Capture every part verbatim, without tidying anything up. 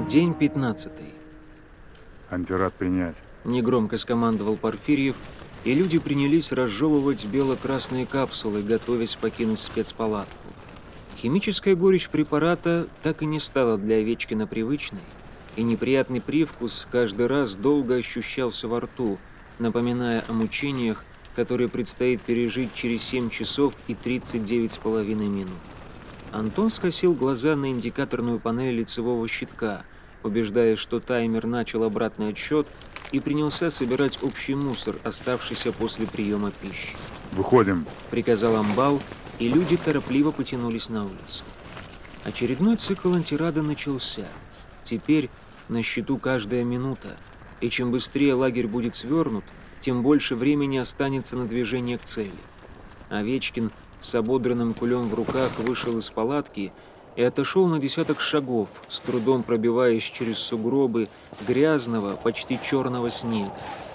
День пятнадцатый. Антирад принять. Негромко скомандовал Порфирьев, и люди принялись разжевывать бело-красные капсулы, готовясь покинуть спецпалатку. Химическая горечь препарата так и не стала для Овечкина привычной, и неприятный привкус каждый раз долго ощущался во рту, напоминая о мучениях, которые предстоит пережить через семь часов и тридцать девять с половиной минут. Антон скосил глаза на индикаторную панель лицевого щитка, убеждаясь, что таймер начал обратный отсчет, и принялся собирать общий мусор, оставшийся после приема пищи. «Выходим», — приказал амбал, и люди торопливо потянулись на улицу. Очередной цикл антирада начался. Теперь на счету каждая минута, и чем быстрее лагерь будет свернут, тем больше времени останется на движение к цели. Овечкин с ободранным кулем в руках вышел из палатки и отошел на десяток шагов, с трудом пробиваясь через сугробы грязного, почти черного снега.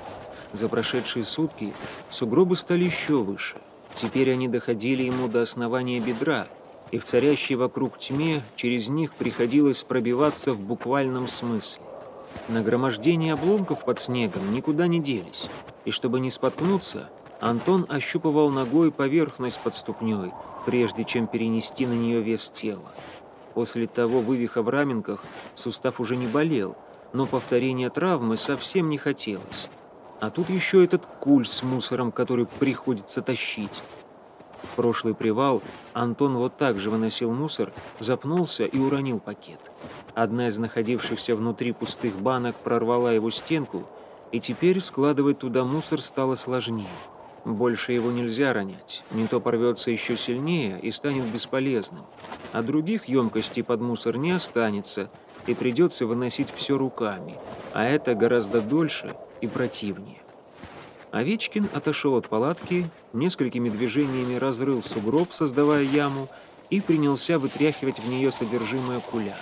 За прошедшие сутки сугробы стали еще выше. Теперь они доходили ему до основания бедра, и в царящей вокруг тьме через них приходилось пробиваться в буквальном смысле. Нагромождение обломков под снегом никуда не делись, и чтобы не споткнуться, Антон ощупывал ногой поверхность под ступней, прежде чем перенести на нее вес тела. После того вывиха в раменках сустав уже не болел, но повторения травмы совсем не хотелось. А тут еще этот куль с мусором, который приходится тащить. В прошлый привал Антон вот так же выносил мусор, запнулся и уронил пакет. Одна из находившихся внутри пустых банок прорвала его стенку, и теперь складывать туда мусор стало сложнее. Больше его нельзя ронять, не то порвется еще сильнее и станет бесполезным. А других емкостей под мусор не останется, и придется выносить все руками, а это гораздо дольше и противнее. Овечкин отошел от палатки, несколькими движениями разрыл сугроб, создавая яму, и принялся вытряхивать в нее содержимое куля.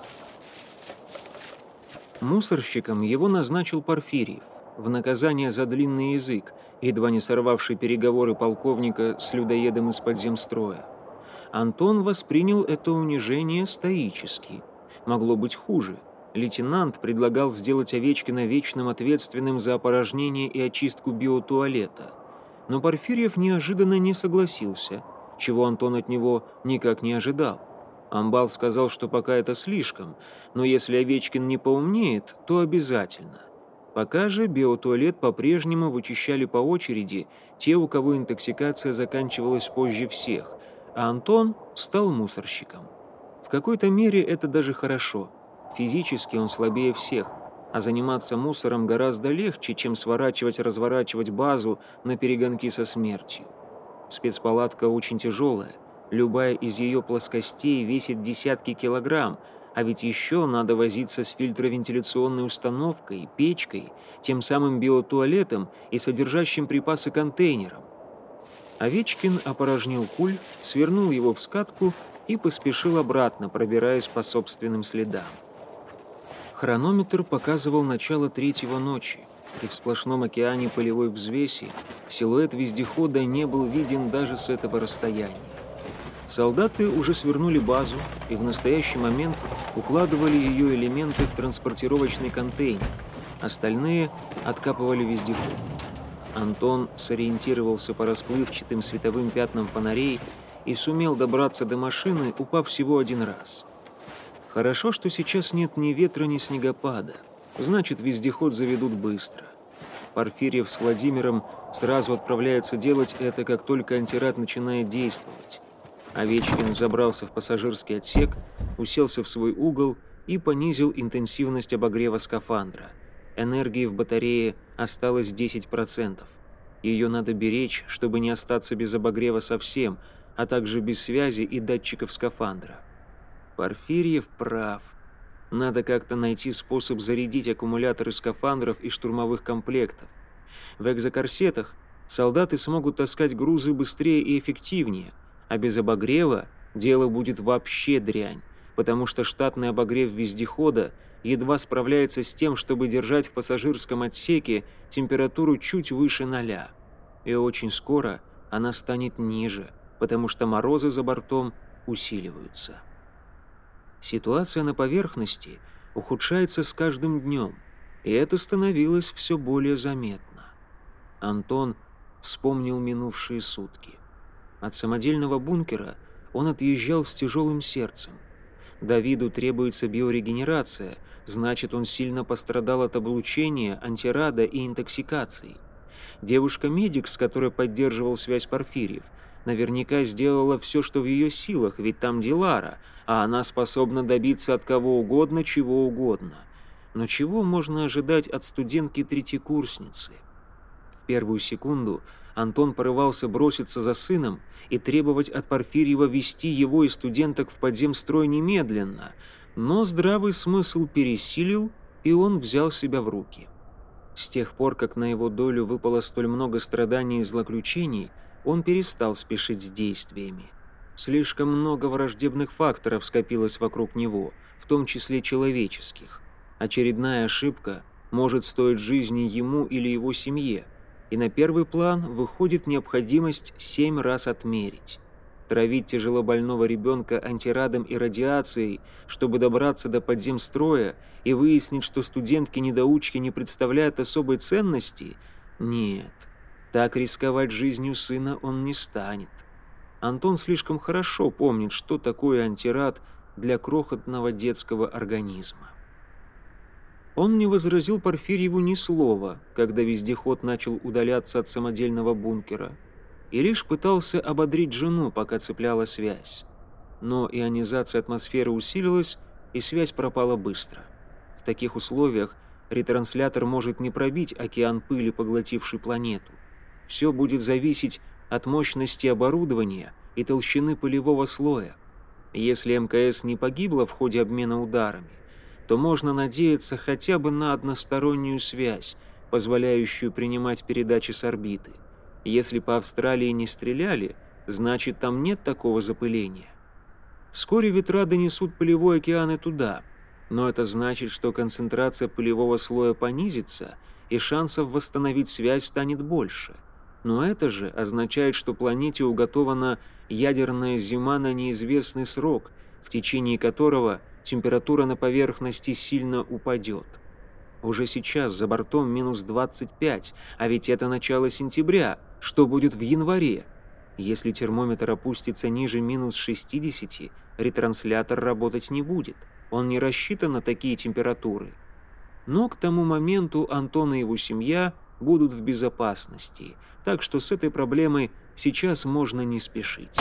Мусорщиком его назначил Порфирьев в наказание за длинный язык, едва не сорвавший переговоры полковника с людоедом из-под земстроя. Антон воспринял это унижение стоически. Могло быть хуже. Лейтенант предлагал сделать Овечкина вечным ответственным за опорожнение и очистку биотуалета. Но Порфирьев неожиданно не согласился, чего Антон от него никак не ожидал. Амбал сказал, что пока это слишком, но если Овечкин не поумнеет, то обязательно. Пока же биотуалет по-прежнему вычищали по очереди те, у кого интоксикация заканчивалась позже всех, а Антон стал мусорщиком. В какой-то мере это даже хорошо. Физически он слабее всех, а заниматься мусором гораздо легче, чем сворачивать-разворачивать базу на перегонки со смертью. Спецпалатка очень тяжелая, любая из ее плоскостей весит десятки килограмм, а ведь еще надо возиться с фильтровентиляционной установкой, печкой, тем самым биотуалетом и содержащим припасы контейнером. Овечкин опорожнил куль, свернул его в скатку и поспешил обратно, пробираясь по собственным следам. Хронометр показывал начало третьего ночи, и в сплошном океане полевой взвеси силуэт вездехода не был виден даже с этого расстояния. Солдаты уже свернули базу и в настоящий момент укладывали ее элементы в транспортировочный контейнер. Остальные откапывали вездеход. Антон сориентировался по расплывчатым световым пятнам фонарей и сумел добраться до машины, упав всего один раз. Хорошо, что сейчас нет ни ветра, ни снегопада. Значит, вездеход заведут быстро. Порфирьев с Владимиром сразу отправляются делать это, как только антирад начинает действовать. Овечкин забрался в пассажирский отсек, уселся в свой угол и понизил интенсивность обогрева скафандра. Энергии в батарее осталось десять процентов. Ее надо беречь, чтобы не остаться без обогрева совсем, а также без связи и датчиков скафандра. Порфирьев прав. Надо как-то найти способ зарядить аккумуляторы скафандров и штурмовых комплектов. В экзокорсетах солдаты смогут таскать грузы быстрее и эффективнее, а без обогрева дело будет вообще дрянь, потому что штатный обогрев вездехода едва справляется с тем, чтобы держать в пассажирском отсеке температуру чуть выше ноля. И очень скоро она станет ниже, потому что морозы за бортом усиливаются. Ситуация на поверхности ухудшается с каждым днем, и это становилось все более заметно. Антон вспомнил минувшие сутки. От самодельного бункера он отъезжал с тяжелым сердцем. Давиду требуется биорегенерация, значит, он сильно пострадал от облучения, антирада и интоксикации. Девушка-медик, с которой поддерживал связь Порфирьев, наверняка сделала все, что в ее силах, ведь там Дилара, а она способна добиться от кого угодно, чего угодно. Но чего можно ожидать от студентки-третьекурсницы? В первую секунду Антон порывался броситься за сыном и требовать от Порфирьева вести его и студенток в подземстрой немедленно, но здравый смысл пересилил, и он взял себя в руки. С тех пор, как на его долю выпало столь много страданий и злоключений, он перестал спешить с действиями. Слишком много враждебных факторов скопилось вокруг него, в том числе человеческих. Очередная ошибка может стоить жизни ему или его семье, и на первый план выходит необходимость семь раз отмерить. Травить тяжелобольного ребенка антирадом и радиацией, чтобы добраться до подземстроя и выяснить, что студентки-недоучки не представляют особой ценности? Нет, так рисковать жизнью сына он не станет. Антон слишком хорошо помнит, что такое антирад для крохотного детского организма. Он не возразил Порфирьеву ни слова, когда вездеход начал удаляться от самодельного бункера, и лишь пытался ободрить жену, пока цепляла связь. Но ионизация атмосферы усилилась, и связь пропала быстро. В таких условиях ретранслятор может не пробить океан пыли, поглотивший планету. Все будет зависеть от мощности оборудования и толщины пылевого слоя. Если эм ка эс не погибла в ходе обмена ударами, то можно надеяться хотя бы на одностороннюю связь, позволяющую принимать передачи с орбиты. Если по Австралии не стреляли, значит, там нет такого запыления. Вскоре ветра донесут пылевой океан и туда, но это значит, что концентрация пылевого слоя понизится, и шансов восстановить связь станет больше. Но это же означает, что планете уготована ядерная зима на неизвестный срок, в течение которого температура на поверхности сильно упадет. Уже сейчас за бортом минус двадцать пять, а ведь это начало сентября. Что будет в январе? Если термометр опустится ниже минус шестидесяти, ретранслятор работать не будет. Он не рассчитан на такие температуры. Но к тому моменту Антон и его семья будут в безопасности, так что с этой проблемой сейчас можно не спешить.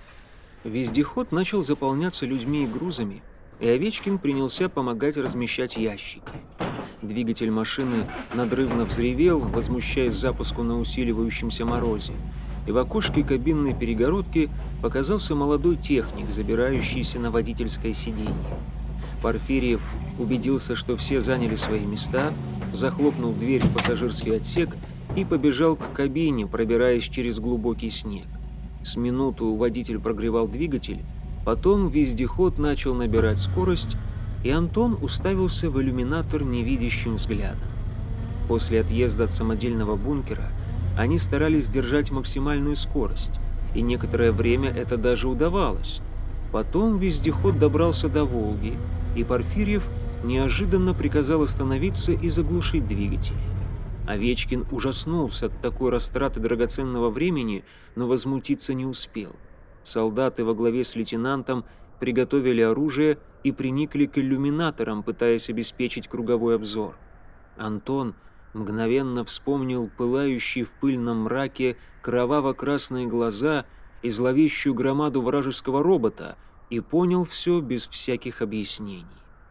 Вездеход начал заполняться людьми и грузами, и Овечкин принялся помогать размещать ящики. Двигатель машины надрывно взревел, возмущаясь запуску на усиливающемся морозе, и в окошке кабинной перегородки показался молодой техник, забирающийся на водительское сиденье. Порфирьев убедился, что все заняли свои места, захлопнул дверь в пассажирский отсек и побежал к кабине, пробираясь через глубокий снег. С минуту водитель прогревал двигатель, потом вездеход начал набирать скорость, и Антон уставился в иллюминатор невидящим взглядом. После отъезда от самодельного бункера они старались держать максимальную скорость, и некоторое время это даже удавалось. Потом вездеход добрался до Волги, и Порфирьев неожиданно приказал остановиться и заглушить двигатели. Овечкин ужаснулся от такой растраты драгоценного времени, но возмутиться не успел. Солдаты во главе с лейтенантом приготовили оружие и приникли к иллюминаторам, пытаясь обеспечить круговой обзор. Антон мгновенно вспомнил пылающие в пыльном мраке кроваво-красные глаза и зловещую громаду вражеского робота и понял все без всяких объяснений.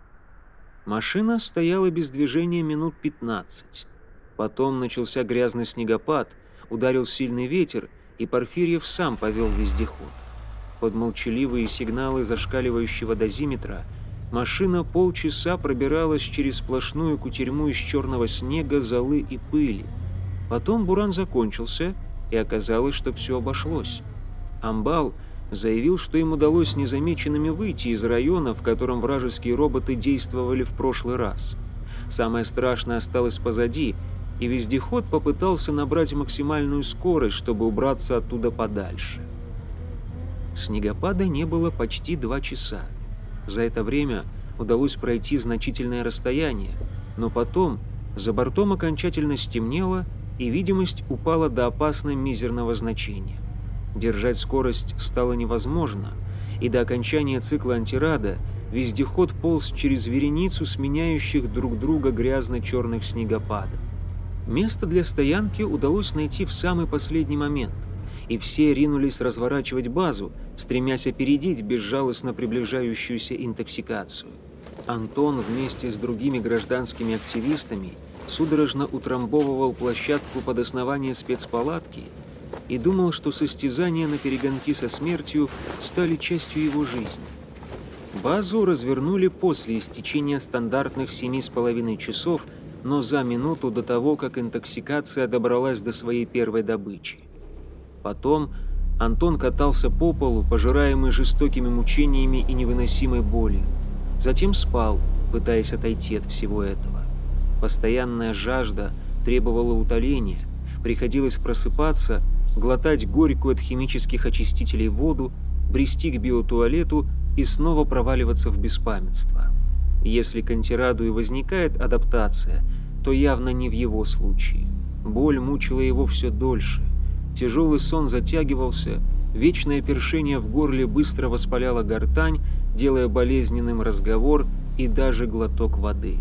Машина стояла без движения минут пятнадцать. Потом начался грязный снегопад, ударил сильный ветер, и Порфирьев сам повел вездеход. Под молчаливые сигналы зашкаливающего дозиметра машина полчаса пробиралась через сплошную кутерьму из черного снега, золы и пыли. Потом буран закончился, и оказалось, что все обошлось. Амбал заявил, что им удалось незамеченными выйти из района, в котором вражеские роботы действовали в прошлый раз. Самое страшное осталось позади, и вездеход попытался набрать максимальную скорость, чтобы убраться оттуда подальше. Снегопада не было почти два часа. За это время удалось пройти значительное расстояние, но потом за бортом окончательно стемнело, и видимость упала до опасно мизерного значения. Держать скорость стало невозможно, и до окончания цикла антирада вездеход полз через вереницу сменяющих друг друга грязно-черных снегопадов. Место для стоянки удалось найти в самый последний момент, и все ринулись разворачивать базу, стремясь опередить безжалостно приближающуюся интоксикацию. Антон вместе с другими гражданскими активистами судорожно утрамбовывал площадку под основание спецпалатки и думал, что состязания на перегонки со смертью стали частью его жизни. Базу развернули после истечения стандартных семи с половиной часов, но за минуту до того, как интоксикация добралась до своей первой добычи. Потом Антон катался по полу, пожираемый жестокими мучениями и невыносимой болью. Затем спал, пытаясь отойти от всего этого. Постоянная жажда требовала утоления, приходилось просыпаться, глотать горькую от химических очистителей воду, брести к биотуалету и снова проваливаться в беспамятство. Если к антираду и возникает адаптация, то явно не в его случае. Боль мучила его все дольше. Тяжелый сон затягивался, вечное першение в горле быстро воспаляло гортань, делая болезненным разговор и даже глоток воды.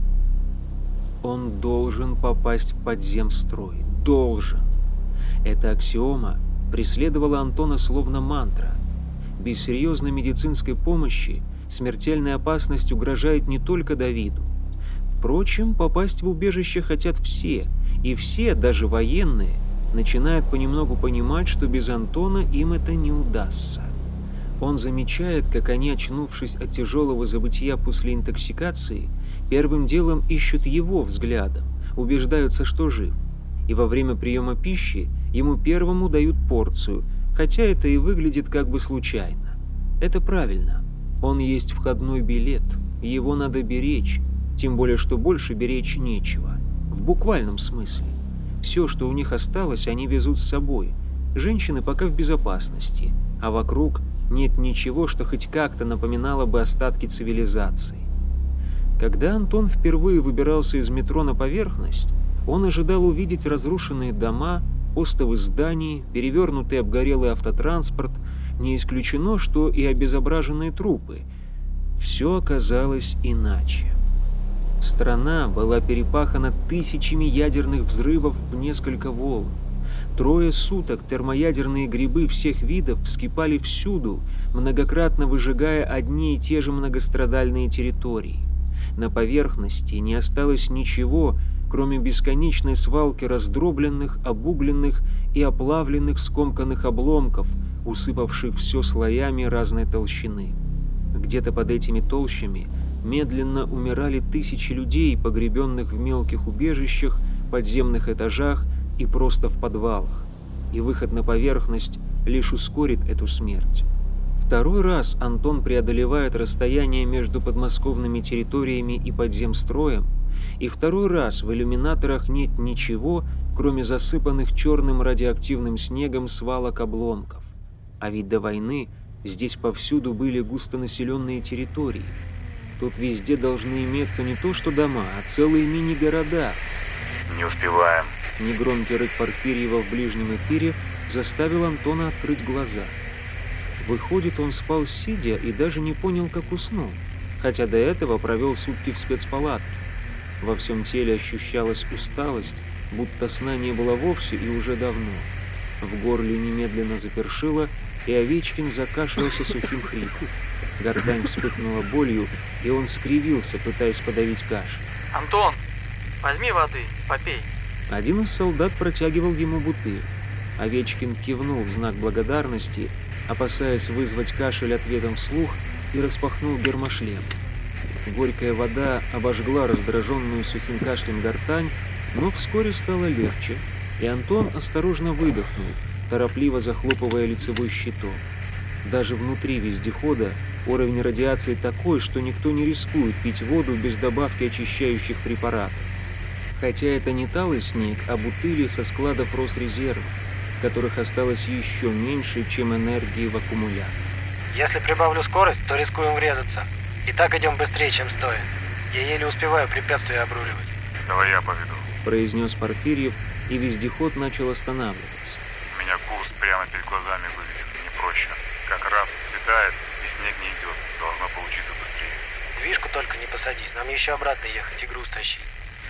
Он должен попасть в подземстрой. Должен. Эта аксиома преследовала Антона словно мантра. Без серьезной медицинской помощи смертельная опасность угрожает не только Давиду. Впрочем, попасть в убежище хотят все, и все, даже военные, начинают понемногу понимать, что без Антона им это не удастся. Он замечает, как они, очнувшись от тяжелого забытия после интоксикации, первым делом ищут его взглядом, убеждаются, что жив. И во время приема пищи ему первому дают порцию, хотя это и выглядит как бы случайно. Это правильно. Он есть входной билет, его надо беречь, тем более, что больше беречь нечего. В буквальном смысле. Все, что у них осталось, они везут с собой. Женщины пока в безопасности, а вокруг нет ничего, что хоть как-то напоминало бы остатки цивилизации. Когда Антон впервые выбирался из метро на поверхность, он ожидал увидеть разрушенные дома, остовы зданий, перевернутый обгорелый автотранспорт, не исключено, что и обезображенные трупы. Все оказалось иначе. Страна была перепахана тысячами ядерных взрывов в несколько волн. Трое суток термоядерные грибы всех видов вскипали всюду, многократно выжигая одни и те же многострадальные территории. На поверхности не осталось ничего, кроме бесконечной свалки раздробленных, обугленных и оплавленных скомканных обломков, усыпавших все слоями разной толщины. Где-то под этими толщами медленно умирали тысячи людей, погребенных в мелких убежищах, подземных этажах и просто в подвалах. И выход на поверхность лишь ускорит эту смерть. Второй раз Антон преодолевает расстояние между подмосковными территориями и подземстроем, и второй раз в иллюминаторах нет ничего, кроме засыпанных черным радиоактивным снегом свалок обломков. А ведь до войны здесь повсюду были густонаселенные территории. Тут везде должны иметься не то что дома, а целые мини-города. Не успеваем. Негромкий рык Порфирьева в ближнем эфире заставил Антона открыть глаза. Выходит, он спал сидя и даже не понял, как уснул, хотя до этого провел сутки в спецпалатке. Во всем теле ощущалась усталость, будто сна не было вовсе и уже давно. В горле немедленно запершило, и Овечкин закашлялся сухим хрипом. Гортань вспыхнула болью, и он скривился, пытаясь подавить кашель. «Антон, возьми воды, попей». Один из солдат протягивал ему бутыль. Овечкин кивнул в знак благодарности, опасаясь вызвать кашель ответом вслух, и распахнул гермошлем. Горькая вода обожгла раздраженную сухим кашлем гортань, но вскоре стало легче, и Антон осторожно выдохнул, торопливо захлопывая лицевой щиток. Даже внутри вездехода уровень радиации такой, что никто не рискует пить воду без добавки очищающих препаратов. Хотя это не талый снег, а бутыли со складов Росрезерва, которых осталось еще меньше, чем энергии в аккумуляторе. Если прибавлю скорость, то рискуем врезаться. И так идем быстрее, чем стоя. Я еле успеваю препятствия обруливать. Давай я поведу. Произнес Порфирьев, и вездеход начал останавливаться. У меня курс прямо перед глазами выведен. Не проще. Как раз светает, и снег не идет. Должно получиться быстрее. Движку только не посади. Нам еще обратно ехать и груз тащить.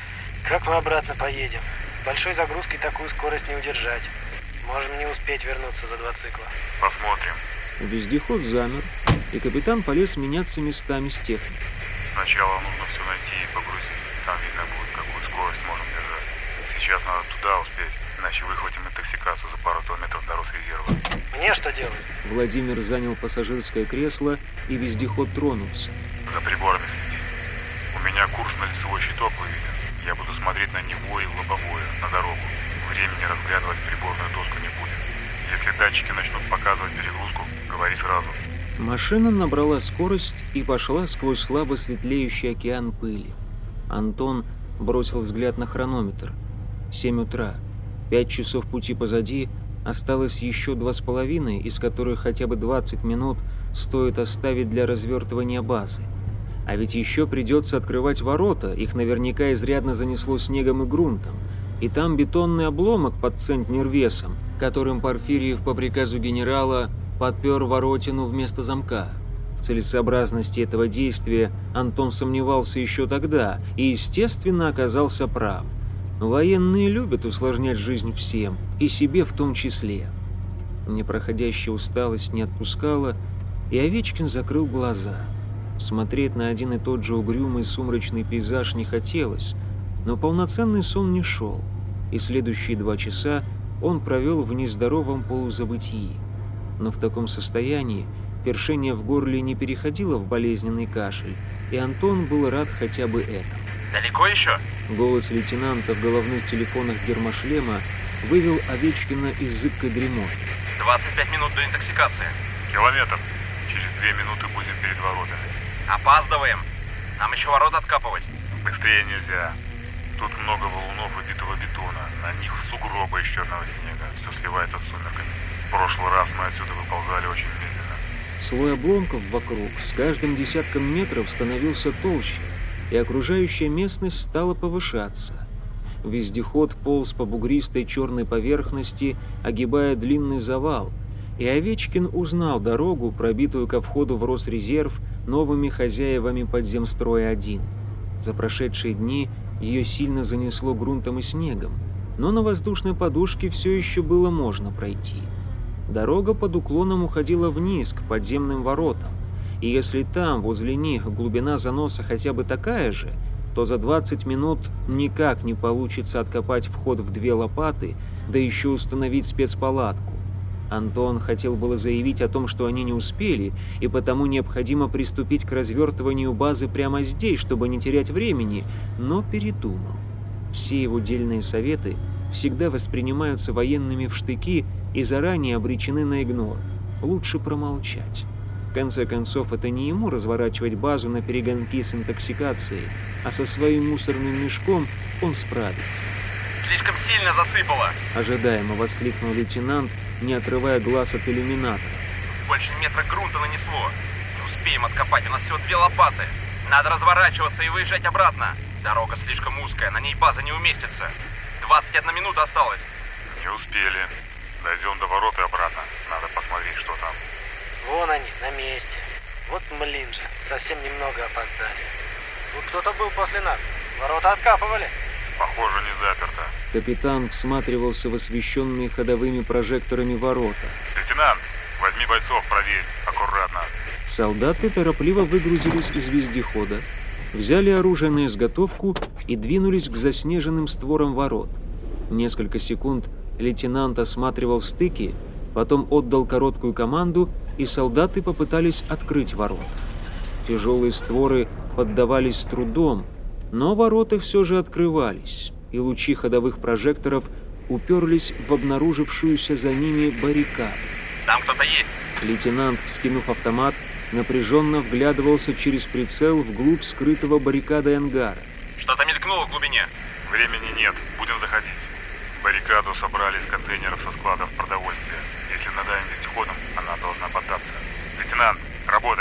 Как мы обратно поедем? С большой загрузкой такую скорость не удержать. Можем не успеть вернуться за два цикла. Посмотрим. Вездеход замер, и капитан полез меняться местами с техникой. Сначала нужно все найти и погрузиться. Там видно будет, какую скорость сможем держать. Сейчас надо туда успеть, иначе выхватим интоксикацию за пару километров до Росрезерва. Мне что делать? Владимир занял пассажирское кресло, и вездеход тронулся. За приборами следи. У меня курс на лицевой щиток выведен. Я буду смотреть на него и лобовое, на дорогу. Времени разглядывать приборную доску не будет. Если датчики начнут показывать перегрузку, говори сразу. Машина набрала скорость и пошла сквозь слабо светлеющий океан пыли. Антон бросил взгляд на хронометр. Семь утра. Пять часов пути позади, осталось еще два с половиной, из которых хотя бы двадцать минут стоит оставить для развертывания базы. А ведь еще придется открывать ворота, их наверняка изрядно занесло снегом и грунтом. И там бетонный обломок под центнер весом, которым Порфирьев по приказу генерала подпер воротину вместо замка. В целесообразности этого действия Антон сомневался еще тогда и, естественно, оказался прав. Военные любят усложнять жизнь всем, и себе в том числе. Непроходящая усталость не отпускала, и Овечкин закрыл глаза. Смотреть на один и тот же угрюмый сумрачный пейзаж не хотелось, но полноценный сон не шел, и следующие два часа он провел в нездоровом полузабытии. Но в таком состоянии першение в горле не переходило в болезненный кашель, и Антон был рад хотя бы этому. «Далеко еще?» Голос лейтенанта в головных телефонах гермошлема вывел Овечкина из зыбкой дремоты. двадцать пять минут до интоксикации. Километр. Через две минуты будем перед воротами. Опаздываем. Нам еще ворот откапывать. Быстрее нельзя. Тут много валунов и битого бетона. На них сугробы из черного снега. Все сливается с сумерками. В прошлый раз мы отсюда выползали очень медленно. Слой обломков вокруг с каждым десятком метров становился толще, и окружающая местность стала повышаться. Вездеход полз по бугристой черной поверхности, огибая длинный завал, и Овечкин узнал дорогу, пробитую ко входу в Росрезерв новыми хозяевами подземстроя один. За прошедшие дни ее сильно занесло грунтом и снегом, но на воздушной подушке все еще было можно пройти. Дорога под уклоном уходила вниз, к подземным воротам, и если там, возле них, глубина заноса хотя бы такая же, то за двадцать минут никак не получится откопать вход в две лопаты, да еще установить спецпалатку. Антон хотел было заявить о том, что они не успели, и потому необходимо приступить к развертыванию базы прямо здесь, чтобы не терять времени, но передумал. Все его дельные советы всегда воспринимаются военными в штыки и заранее обречены на игнор. Лучше промолчать. В конце концов, это не ему разворачивать базу на перегонки с интоксикацией, а со своим мусорным мешком он справится. Слишком сильно засыпало. Ожидаемо воскликнул лейтенант, не отрывая глаз от иллюминатора. Больше метра грунта нанесло. Не успеем откопать, у нас всего две лопаты. Надо разворачиваться и выезжать обратно. Дорога слишком узкая, на ней база не уместится. двадцать одна минута осталась. Не успели. Дойдем до ворот и обратно. Надо посмотреть, что там. Вон они, на месте. Вот блин же, совсем немного опоздали. Вот кто-то был после нас. Ворота откапывали. Похоже, не заперто. Капитан всматривался в освещенные ходовыми прожекторами ворота. Лейтенант, возьми бойцов, проверь. Аккуратно. Солдаты торопливо выгрузились из вездехода, взяли оружие на изготовку и двинулись к заснеженным створам ворот. Несколько секунд лейтенант осматривал стыки, потом отдал короткую команду, и солдаты попытались открыть ворота. Тяжелые створы поддавались с трудом, но ворота все же открывались, и лучи ходовых прожекторов уперлись в обнаружившуюся за ними баррикаду. Там кто-то есть. Лейтенант, вскинув автомат, напряженно вглядывался через прицел вглубь скрытого баррикадой ангара. Что-то мелькнуло в глубине. Времени нет, будем заходить. Баррикаду собрали из контейнеров со складов продовольствия. Если надаем вездеходом, она должна поддаться. Лейтенант, работай.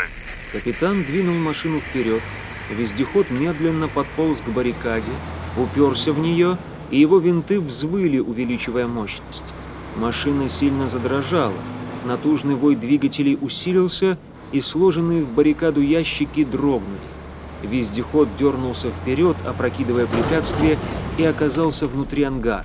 Капитан двинул машину вперед, вездеход медленно подполз к баррикаде, уперся в нее, и его винты взвыли, увеличивая мощность. Машина сильно задрожала, натужный вой двигателей усилился, и сложенные в баррикаду ящики дрогнули. Вездеход дернулся вперед, опрокидывая препятствие, и оказался внутри ангара.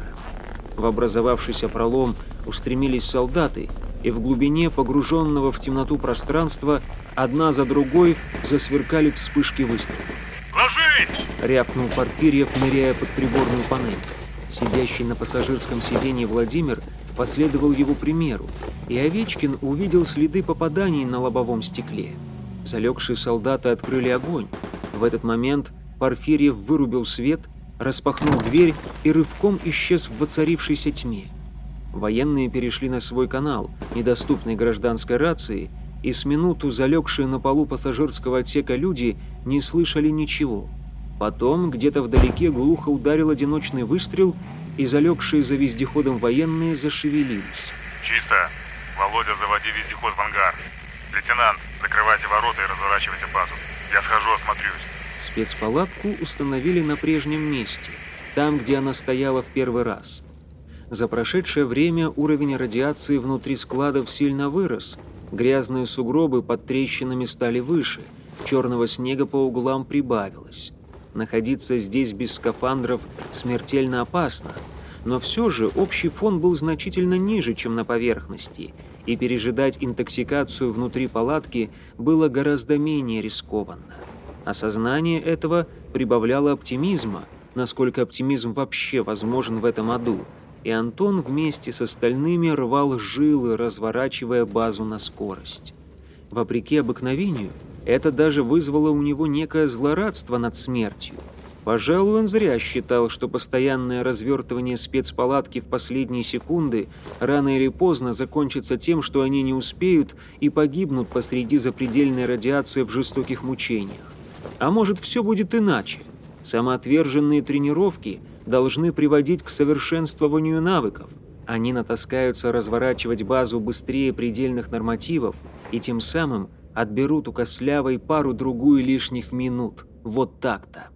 В образовавшийся пролом устремились солдаты, и в глубине погруженного в темноту пространства одна за другой засверкали вспышки выстрелов. «Ложись!» — рявкнул Порфирьев, ныряя под приборную панель. Сидящий на пассажирском сиденье Владимир последовал его примеру, и Овечкин увидел следы попаданий на лобовом стекле. Залегшие солдаты открыли огонь. В этот момент Порфирьев вырубил свет, распахнул дверь и рывком исчез в воцарившейся тьме. Военные перешли на свой канал, недоступный гражданской рации, и с минуту залегшие на полу пассажирского отсека люди не слышали ничего. Потом где-то вдалеке глухо ударил одиночный выстрел, и залегшие за вездеходом военные зашевелились. «Чисто. Володя, заводи вездеход в ангар. Лейтенант, закрывайте ворота и разворачивайте базу. Я схожу, осмотрюсь». Спецпалатку установили на прежнем месте, там, где она стояла в первый раз. За прошедшее время уровень радиации внутри складов сильно вырос, грязные сугробы под трещинами стали выше, черного снега по углам прибавилось. Находиться здесь без скафандров смертельно опасно, но все же общий фон был значительно ниже, чем на поверхности, и пережидать интоксикацию внутри палатки было гораздо менее рискованно. Осознание этого прибавляло оптимизма, насколько оптимизм вообще возможен в этом аду, и Антон вместе с остальными рвал жилы, разворачивая базу на скорость. Вопреки обыкновению, это даже вызвало у него некое злорадство над смертью. Пожалуй, он зря считал, что постоянное развертывание спецпалатки в последние секунды рано или поздно закончится тем, что они не успеют и погибнут посреди запредельной радиации в жестоких мучениях. А может, все будет иначе? Самоотверженные тренировки должны приводить к совершенствованию навыков. Они натаскаются разворачивать базу быстрее предельных нормативов и тем самым отберут у Кослявой пару-другую лишних минут. Вот так-то.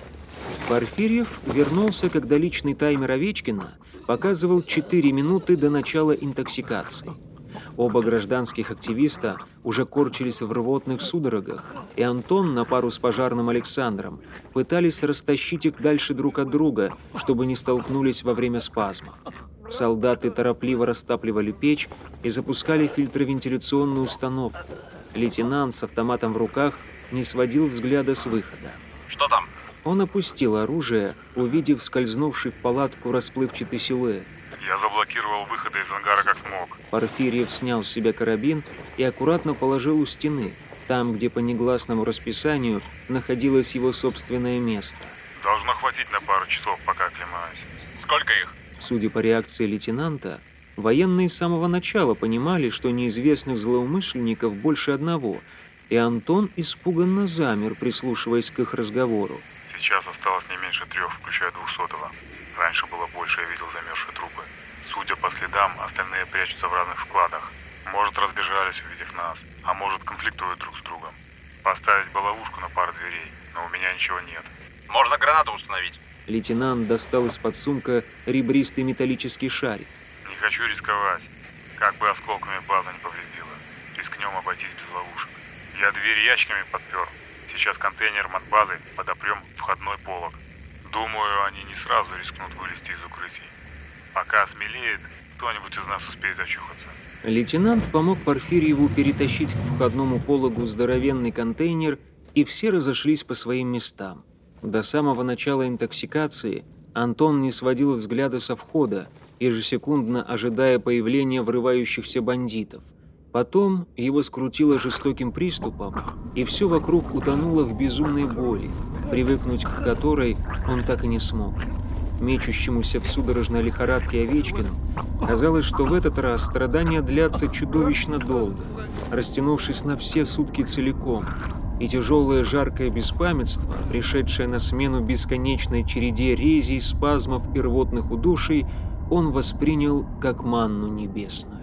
Порфирьев вернулся, когда личный таймер Овечкина показывал четыре минуты до начала интоксикации. Оба гражданских активиста уже корчились в рвотных судорогах, и Антон на пару с пожарным Александром пытались растащить их дальше друг от друга, чтобы не столкнулись во время спазма. Солдаты торопливо растапливали печь и запускали фильтровентиляционную установку. Лейтенант с автоматом в руках не сводил взгляда с выхода. Что там? Он опустил оружие, увидев скользнувший в палатку расплывчатый силуэт. Я заблокировал выходы из ангара как смог. Порфирьев снял с себя карабин и аккуратно положил у стены, там, где по негласному расписанию находилось его собственное место. Должно хватить на пару часов, пока оклемаюсь. Сколько их? Судя по реакции лейтенанта, военные с самого начала понимали, что неизвестных злоумышленников больше одного, и Антон испуганно замер, прислушиваясь к их разговору. Сейчас осталось не меньше трех, включая двухсотого. Раньше было больше, я видел замерзшие трупы. Судя по следам, остальные прячутся в разных складах. Может, разбежались, увидев нас, а может, конфликтуют друг с другом. Поставить бы ловушку на пару дверей, но у меня ничего нет. Можно гранату установить. Лейтенант достал из-под сумка ребристый металлический шарик. Не хочу рисковать. Как бы осколками база не повредила. Рискнем обойтись без ловушек. Я дверь ящиками подпер. Сейчас контейнером от базы подопрем входной полог. Думаю, они не сразу рискнут вылезти из укрытий. Пока смелеет, кто-нибудь из нас успеет очухаться. Лейтенант помог Порфирьеву перетащить к входному пологу здоровенный контейнер, и все разошлись по своим местам. До самого начала интоксикации Антон не сводил взгляда со входа, ежесекундно ожидая появления врывающихся бандитов. Потом его скрутило жестоким приступом, и все вокруг утонуло в безумной боли, привыкнуть к которой он так и не смог. Мечущемуся в судорожной лихорадке Овечкину казалось, что в этот раз страдания длятся чудовищно долго, растянувшись на все сутки целиком, и тяжелое жаркое беспамятство, пришедшее на смену бесконечной череде резей, спазмов и рвотных удуший, он воспринял как манну небесную.